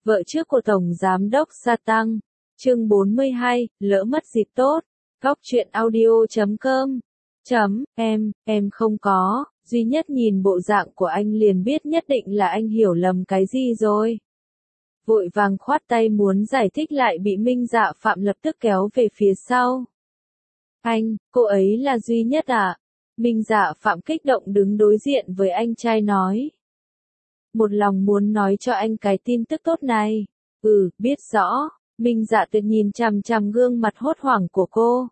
Vợ trước của Tổng Giám đốc Sa Tăng. Chương 42, lỡ mất dịp tốt. Góc truyện audio.com. Em không có, duy nhất nhìn bộ dạng của anh liền biết nhất định là anh hiểu lầm cái gì rồi. Vội vàng khoát tay muốn giải thích lại bị Minh Dạ Phạm lập tức kéo về phía sau. Anh, cô ấy là duy nhất à? Minh Dạ Phạm kích động đứng đối diện với anh trai nói. Một lòng muốn nói cho anh cái tin tức tốt này. Biết rõ. Minh Dạ Tuyệt nhìn chằm chằm gương mặt hốt hoảng của cô.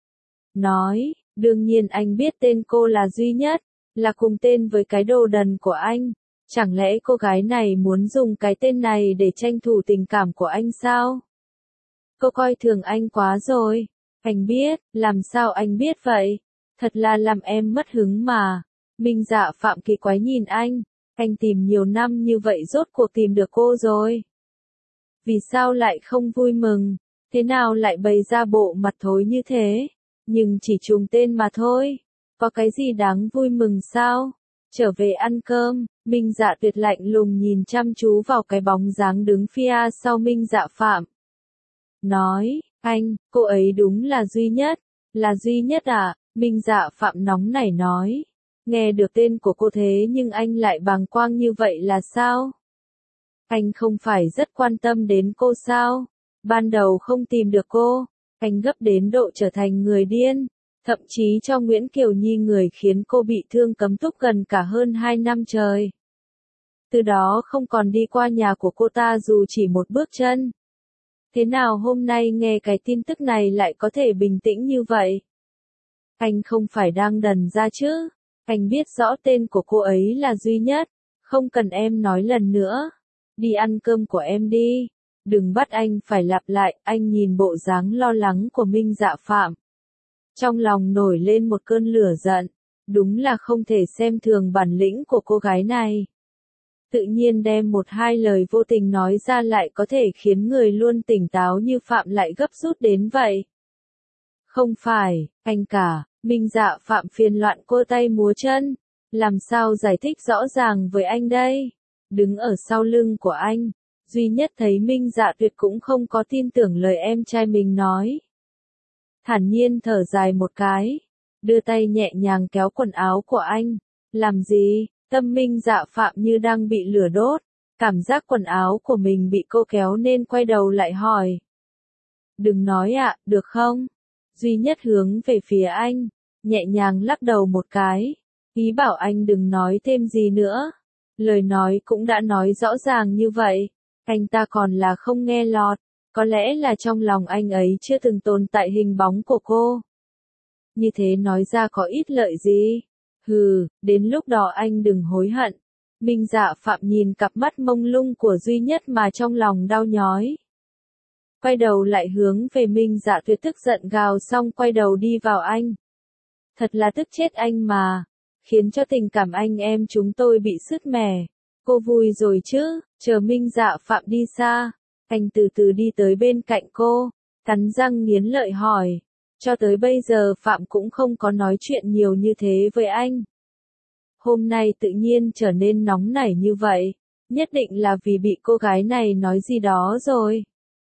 Nói, đương nhiên anh biết tên cô là duy nhất, là cùng tên với cái đồ đần của anh. Chẳng lẽ cô gái này muốn dùng cái tên này để tranh thủ tình cảm của anh sao? Cô coi thường anh quá rồi. Anh biết, làm sao anh biết vậy? Thật là làm em mất hứng mà. Minh Dạ Phạm kỳ quái nhìn anh tìm nhiều năm như vậy rốt cuộc tìm được cô rồi. Vì sao lại không vui mừng? Thế nào lại bày ra bộ mặt thối như thế? Nhưng chỉ trùng tên mà thôi. Có cái gì đáng vui mừng sao? Trở về ăn cơm, Minh Dạ Tuyệt lạnh lùng nhìn chăm chú vào cái bóng dáng đứng phía sau Minh Dạ Phạm. Nói, cô ấy đúng là duy nhất à? Minh Dạ Phạm nóng nảy nói. Nghe được tên của cô thế nhưng anh lại bàng quang như vậy là sao? Anh không phải rất quan tâm đến cô sao? Ban đầu không tìm được cô, anh gấp đến độ trở thành người điên, thậm chí cho Nguyễn Kiều Nhi người khiến cô bị thương cấm túc gần cả hơn 2 năm trời. Từ đó không còn đi qua nhà của cô ta dù chỉ một bước chân. Thế nào hôm nay nghe cái tin tức này lại có thể bình tĩnh như vậy? Anh không phải đang đần ra chứ? Anh biết rõ tên của cô ấy là duy nhất, không cần em nói lần nữa. Đi ăn cơm của em đi. Đừng bắt anh phải lặp lại. Anh nhìn bộ dáng lo lắng của Minh Dạ Phạm. Trong lòng nổi lên một cơn lửa giận. Đúng là không thể xem thường bản lĩnh của cô gái này. Tự nhiên đem một hai lời vô tình nói ra lại có thể khiến người luôn tỉnh táo như Phạm lại gấp rút đến vậy. Không phải, anh cả. Minh Dạ Phạm phiền loạn cô tay múa chân. Làm sao giải thích rõ ràng với anh đây? Đứng ở sau lưng của anh, duy nhất thấy Minh Dạ Tuyệt cũng không có tin tưởng lời em trai mình nói. Thản nhiên thở dài một cái, đưa tay nhẹ nhàng kéo quần áo của anh. Làm gì? Tâm Minh Dạ Phạm như đang bị lửa đốt, cảm giác quần áo của mình bị cô kéo nên quay đầu lại hỏi. Đừng nói ạ, được không? Duy nhất hướng về phía anh, nhẹ nhàng lắc đầu một cái, ý bảo anh đừng nói thêm gì nữa. Lời nói cũng đã nói rõ ràng như vậy, anh ta còn là không nghe lọt, có lẽ là trong lòng anh ấy chưa từng tồn tại hình bóng của cô. Như thế nói ra có ít lợi gì? Đến lúc đó anh đừng hối hận. Minh Dạ Phạm nhìn cặp mắt mông lung của duy nhất mà trong lòng đau nhói. Quay đầu lại hướng về Minh Dạ Tuyệt tức giận gào xong quay đầu đi vào anh. Thật là tức chết anh mà. Khiến cho tình cảm anh em chúng tôi bị sứt mẻ. Cô vui rồi chứ? Chờ Minh Dạ Phạm đi xa, anh từ từ đi tới bên cạnh cô, cắn răng nghiến lợi hỏi. Cho tới bây giờ Phạm cũng không có nói chuyện nhiều như thế với anh. Hôm nay tự nhiên trở nên nóng nảy như vậy, nhất định là vì bị cô gái này nói gì đó rồi.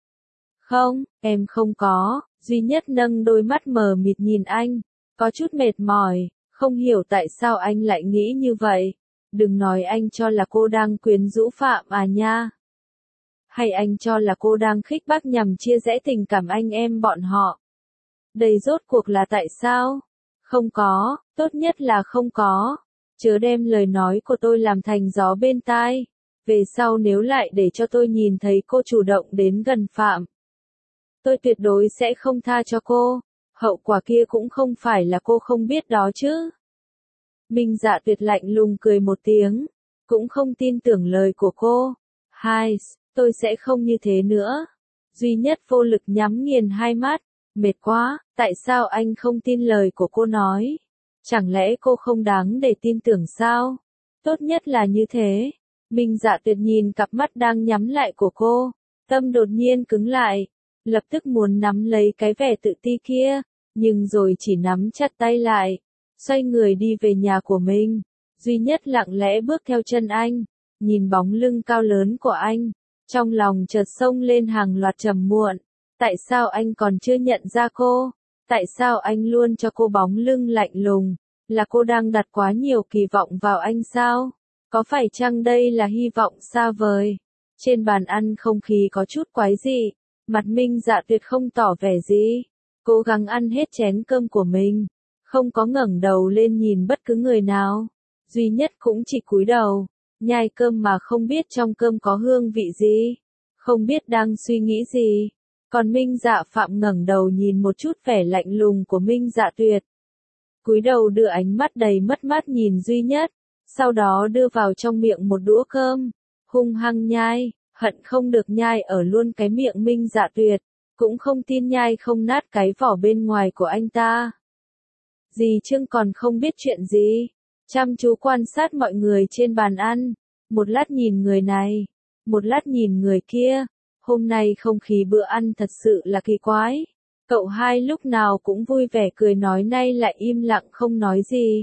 Không, em không có. Duy nhất nâng đôi mắt mờ mịt nhìn anh, có chút mệt mỏi. Không hiểu tại sao anh lại nghĩ như vậy. Đừng nói anh cho là cô đang quyến rũ Phạm à nha. Hay anh cho là cô đang khích bác nhằm chia rẽ tình cảm anh em bọn họ. Đây rốt cuộc là tại sao? Không có, tốt nhất là không có. Chớ đem lời nói của tôi làm thành gió bên tai. Về sau nếu lại để cho tôi nhìn thấy cô chủ động đến gần Phạm, tôi tuyệt đối sẽ không tha cho cô. Hậu quả kia cũng không phải là cô không biết đó chứ. Minh Dạ Tuyệt lạnh lùng cười một tiếng, cũng không tin tưởng lời của cô. Tôi sẽ không như thế nữa. Duy nhất vô lực nhắm nghiền hai mắt, mệt quá, tại sao anh không tin lời của cô nói? Chẳng lẽ cô không đáng để tin tưởng sao? Tốt nhất là như thế. Minh Dạ Tuyệt nhìn cặp mắt đang nhắm lại của cô, tâm đột nhiên cứng lại, lập tức muốn nắm lấy cái vẻ tự ti kia, nhưng rồi chỉ nắm chặt tay lại, xoay người đi về nhà của mình. Duy nhất lặng lẽ bước theo chân anh, nhìn bóng lưng cao lớn của anh, Trong lòng chợt xông lên hàng loạt trầm muộn. Tại sao anh còn chưa nhận ra cô? Tại sao anh luôn cho cô bóng lưng lạnh lùng? Là cô đang đặt quá nhiều kỳ vọng vào anh sao? Có phải chăng đây là hy vọng xa vời? Trên bàn ăn không khí có chút quái dị. Mặt Minh Dạ Tuyệt không tỏ vẻ gì. Cố gắng ăn hết chén cơm của mình. Không có ngẩng đầu lên nhìn bất cứ người nào. Duy Nhất cũng chỉ cúi đầu. Nhai cơm mà không biết trong cơm có hương vị gì. Không biết đang suy nghĩ gì. Còn Minh Dạ Phạm ngẩng đầu nhìn một chút vẻ lạnh lùng của Minh Dạ Tuyệt. Cúi đầu đưa ánh mắt đầy mất mát nhìn Duy Nhất. Sau đó đưa vào trong miệng một đũa cơm. Hung hăng nhai. Hận không được nhai ở luôn cái miệng Minh Dạ Tuyệt. Cũng không tin nhai không nát cái vỏ bên ngoài của anh ta. Dì Trương còn không biết chuyện gì. Chăm chú quan sát mọi người trên bàn ăn. Một lát nhìn người này. Một lát nhìn người kia. Hôm nay không khí bữa ăn thật sự là kỳ quái. Cậu hai lúc nào cũng vui vẻ cười nói, nay lại im lặng không nói gì.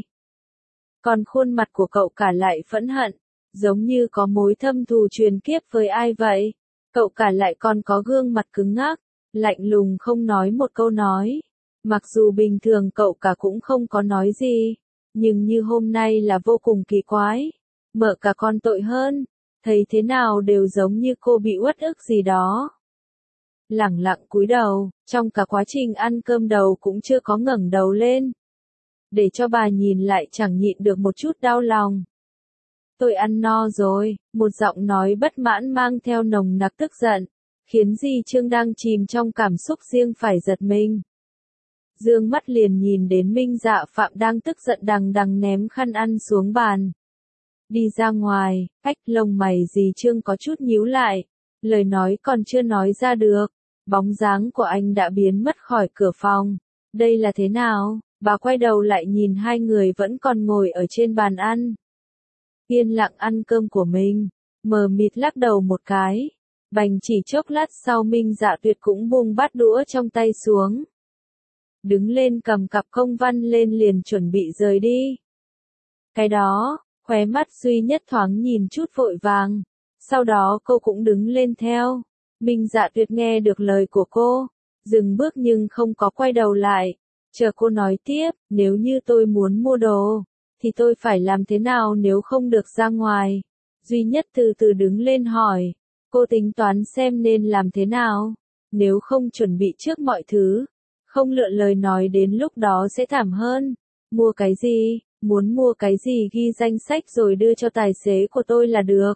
Còn khuôn mặt của cậu cả lại phẫn hận. Giống như có mối thâm thù truyền kiếp với ai vậy. Cậu cả lại còn có gương mặt cứng ngắc. Lạnh lùng không nói một câu nói. Mặc dù bình thường cậu cả cũng không có nói gì. Nhưng như hôm nay là vô cùng kỳ quái. Mợ cả còn tội hơn. Thấy thế nào đều giống như cô bị uất ức gì đó. Lẳng lặng cúi đầu, trong cả quá trình ăn cơm đầu cũng chưa có ngẩng đầu lên. Để cho bà nhìn lại chẳng nhịn được một chút đau lòng. Tôi ăn no rồi, một giọng nói bất mãn mang theo nồng nặc tức giận, khiến dì Trương đang chìm trong cảm xúc riêng phải giật mình. Dương mắt liền nhìn đến Minh Dạ Phạm đang tức giận đằng đằng ném khăn ăn xuống bàn. Đi ra ngoài, lông mày dì Trương có chút nhíu lại, lời nói còn chưa nói ra được, bóng dáng của anh đã biến mất khỏi cửa phòng. Đây là thế nào? Bà quay đầu lại nhìn hai người vẫn còn ngồi ở trên bàn ăn. Yên lặng ăn cơm của mình, mờ mịt lắc đầu một cái. Bành chỉ chốc lát sau Minh Dạ Tuyệt cũng buông bát đũa trong tay xuống. Đứng lên cầm cặp công văn lên liền chuẩn bị rời đi. Cái đó, khóe mắt Duy Nhất thoáng nhìn chút vội vàng. Sau đó cô cũng đứng lên theo. Minh Dạ Tuyệt nghe được lời của cô, dừng bước nhưng không có quay đầu lại. Chờ cô nói tiếp, nếu như tôi muốn mua đồ, thì tôi phải làm thế nào nếu không được ra ngoài? Duy Nhất từ từ đứng lên hỏi, cô tính toán xem nên làm thế nào? Nếu không chuẩn bị trước mọi thứ, không lựa lời nói đến lúc đó sẽ thảm hơn. Mua cái gì? Muốn mua cái gì ghi danh sách rồi đưa cho tài xế của tôi là được.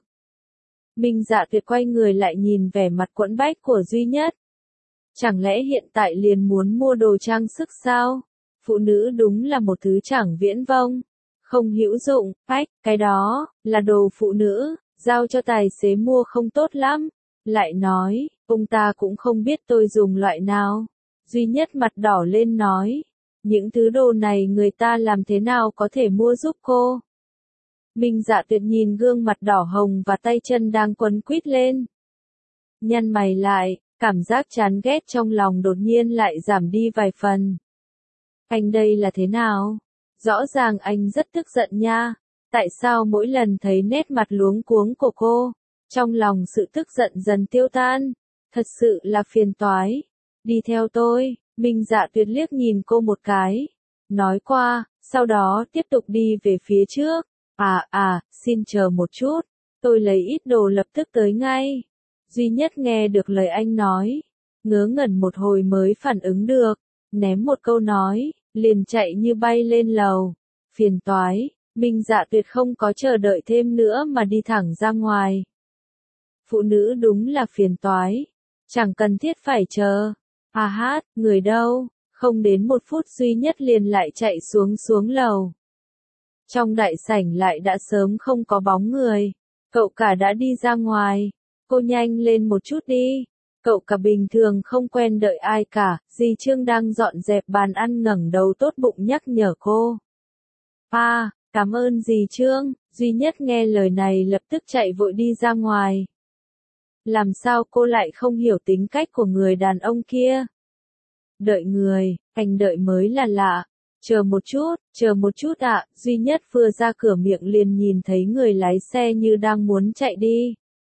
Minh Dạ Tuyệt quay người lại nhìn vẻ mặt quẫn bách của Duy Nhất. Chẳng lẽ hiện tại liền muốn mua đồ trang sức sao? Phụ nữ đúng là một thứ chẳng viễn vông, không hữu dụng. Cái đó là đồ phụ nữ, giao cho tài xế mua không tốt lắm. Lại nói, ông ta cũng không biết tôi dùng loại nào. Duy Nhất mặt đỏ lên nói, những thứ đồ này người ta làm thế nào có thể mua giúp cô? Minh Dạ Tuyệt nhìn gương mặt đỏ hồng và tay chân đang quấn quýt lên. Nhăn mày lại, cảm giác chán ghét trong lòng đột nhiên lại giảm đi vài phần. Anh đây là thế nào? Rõ ràng anh rất tức giận nha. Tại sao mỗi lần thấy nét mặt luống cuống của cô, trong lòng sự tức giận dần tiêu tan? Thật sự là phiền toái. Đi theo tôi, Minh Dạ Tuyệt liếc nhìn cô một cái. Nói qua, sau đó tiếp tục đi về phía trước. Xin chờ một chút. Tôi lấy ít đồ lập tức tới ngay. Duy Nhất nghe được lời anh nói. Ngớ ngẩn một hồi mới phản ứng được. Ném một câu nói, liền chạy như bay lên lầu. Phiền toái, Minh Dạ Tuyệt không có chờ đợi thêm nữa mà đi thẳng ra ngoài. Phụ nữ đúng là phiền toái. Chẳng cần thiết phải chờ. Người đâu? Không đến một phút Duy Nhất liền lại chạy xuống lầu. Trong đại sảnh lại đã sớm không có bóng người. Cậu cả đã đi ra ngoài. Cô nhanh lên một chút đi. Cậu cả bình thường không quen đợi ai cả. Dì Trương đang dọn dẹp bàn ăn ngẩng đầu tốt bụng nhắc nhở cô. Cảm ơn dì Trương. Duy Nhất nghe lời này lập tức chạy vội đi ra ngoài. Làm sao cô lại không hiểu tính cách của người đàn ông kia? Đợi người, anh đợi mới là lạ. Chờ một chút ạ. Duy Nhất vừa ra cửa miệng liền nhìn thấy người lái xe như đang muốn chạy đi.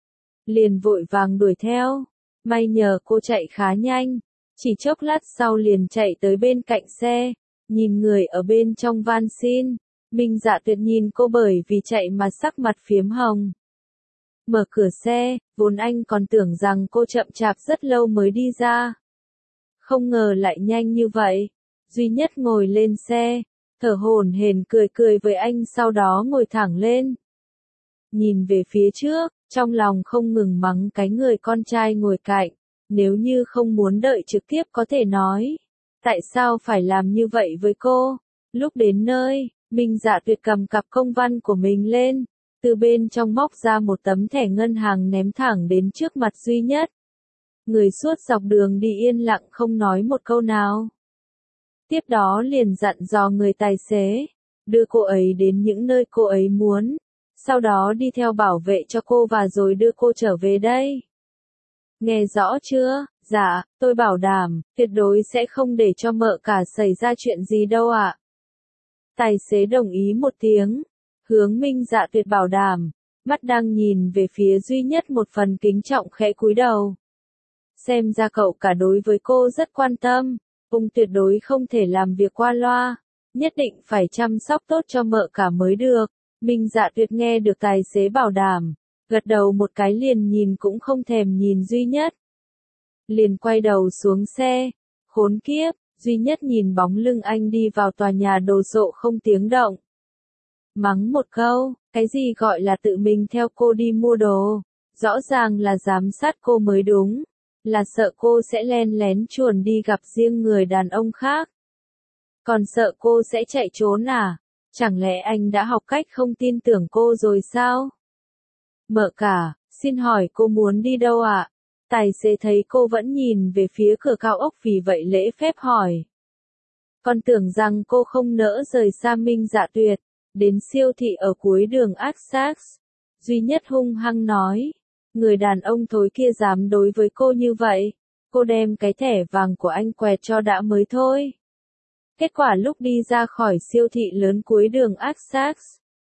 liền vội vàng đuổi theo. May nhờ cô chạy khá nhanh, chỉ chốc lát sau liền chạy tới bên cạnh xe, nhìn người ở bên trong van xin. Minh Dạ Tuyệt nhìn cô bởi vì chạy mà sắc mặt phiếm hồng. Mở cửa xe, vốn anh còn tưởng rằng cô chậm chạp rất lâu mới đi ra. Không ngờ lại nhanh như vậy. Duy Nhất ngồi lên xe, thở hổn hển cười cười với anh sau đó ngồi thẳng lên. Nhìn về phía trước, trong lòng không ngừng mắng cái người con trai ngồi cạnh. Nếu như không muốn đợi trực tiếp có thể nói. Tại sao phải làm như vậy với cô? Lúc đến nơi, Minh Dạ Tuyệt cầm cặp công văn của mình lên. Từ bên trong móc ra một tấm thẻ ngân hàng ném thẳng đến trước mặt Duy Nhất. Người suốt dọc đường đi yên lặng không nói một câu nào. Tiếp đó liền dặn dò người tài xế, đưa cô ấy đến những nơi cô ấy muốn, sau đó đi theo bảo vệ cho cô và rồi đưa cô trở về đây. Nghe rõ chưa? Dạ, tôi bảo đảm, tuyệt đối sẽ không để cho mợ cả xảy ra chuyện gì đâu ạ. Tài xế đồng ý một tiếng, hướng Minh Dạ Tuyệt bảo đảm, mắt đang nhìn về phía Duy Nhất một phần kính trọng khẽ cúi đầu. Xem ra cậu cả đối với cô rất quan tâm, ông tuyệt đối không thể làm việc qua loa, nhất định phải chăm sóc tốt cho mợ cả mới được. Minh Dạ Tuyệt nghe được tài xế bảo đảm, gật đầu một cái liền nhìn cũng không thèm nhìn Duy Nhất. Liền quay đầu xuống xe, khốn kiếp, Duy Nhất nhìn bóng lưng anh đi vào tòa nhà đồ sộ không tiếng động. Mắng một câu, cái gì gọi là tự mình theo cô đi mua đồ, rõ ràng là giám sát cô mới đúng, là sợ cô sẽ len lén chuồn đi gặp riêng người đàn ông khác. Còn sợ cô sẽ chạy trốn à? Chẳng lẽ anh đã học cách không tin tưởng cô rồi sao? Mợ cả, xin hỏi cô muốn đi đâu ạ? Tài xế thấy cô vẫn nhìn về phía cửa cao ốc vì vậy lễ phép hỏi. Còn tưởng rằng cô không nỡ rời xa Minh Dạ Tuyệt, đến siêu thị ở cuối đường Axax. Duy Nhất hung hăng nói, người đàn ông thối kia dám đối với cô như vậy, cô đem cái thẻ vàng của anh quẹt cho đã mới thôi. Kết quả lúc đi ra khỏi siêu thị lớn cuối đường Axax,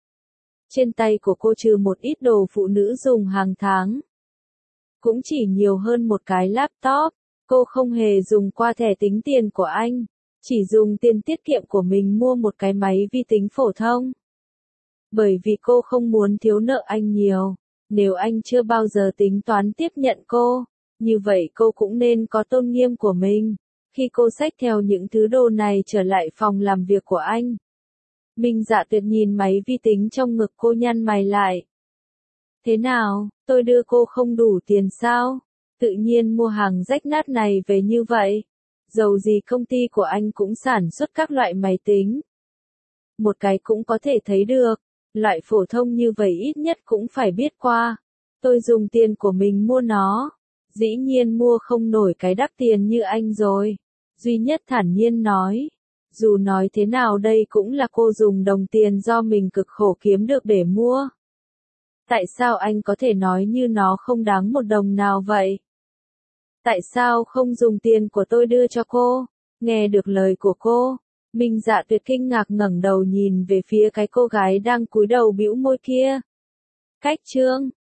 trên tay của cô trừ một ít đồ phụ nữ dùng hàng tháng. Cũng chỉ nhiều hơn một cái laptop, cô không hề dùng qua thẻ tính tiền của anh, chỉ dùng tiền tiết kiệm của mình mua một cái máy vi tính phổ thông. Bởi vì cô không muốn thiếu nợ anh nhiều, nếu anh chưa bao giờ tính toán tiếp nhận cô, như vậy cô cũng nên có tôn nghiêm của mình. Khi cô xách theo những thứ đồ này trở lại phòng làm việc của anh, Minh Dạ Tuyệt nhìn máy vi tính trong ngực cô nhăn mày lại. Thế nào, tôi đưa cô không đủ tiền sao? Tự nhiên mua hàng rách nát này về như vậy. Dầu gì công ty của anh cũng sản xuất các loại máy tính. Một cái cũng có thể thấy được, loại phổ thông như vậy ít nhất cũng phải biết qua. Tôi dùng tiền của mình mua nó, dĩ nhiên mua không nổi cái đắt tiền như anh rồi. Duy Nhất thản nhiên nói. Dù nói thế nào đây cũng là cô dùng đồng tiền do mình cực khổ kiếm được để mua. Tại sao anh có thể nói như nó không đáng một đồng nào vậy? Tại sao không dùng tiền của tôi đưa cho cô? Nghe được lời của cô, Minh Dạ Tuyệt kinh ngạc ngẩng đầu nhìn về phía cái cô gái đang cúi đầu bĩu môi kia. Cách chương